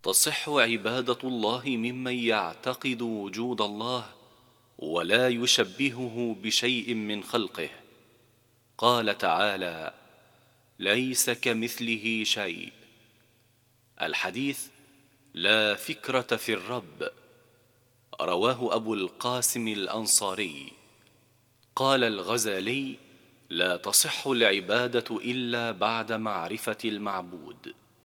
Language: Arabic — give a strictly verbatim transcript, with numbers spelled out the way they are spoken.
تصح عبادة الله ممن يعتقد وجود الله ولا يشبهه بشيء من خلقه. قال تعالى: ليس كمثله شيء. الحديث: لا فكرة في الرب، رواه أبو القاسم الأنصاري. قال الغزالي: لا تصح العبادة إلا بعد معرفة المعبود.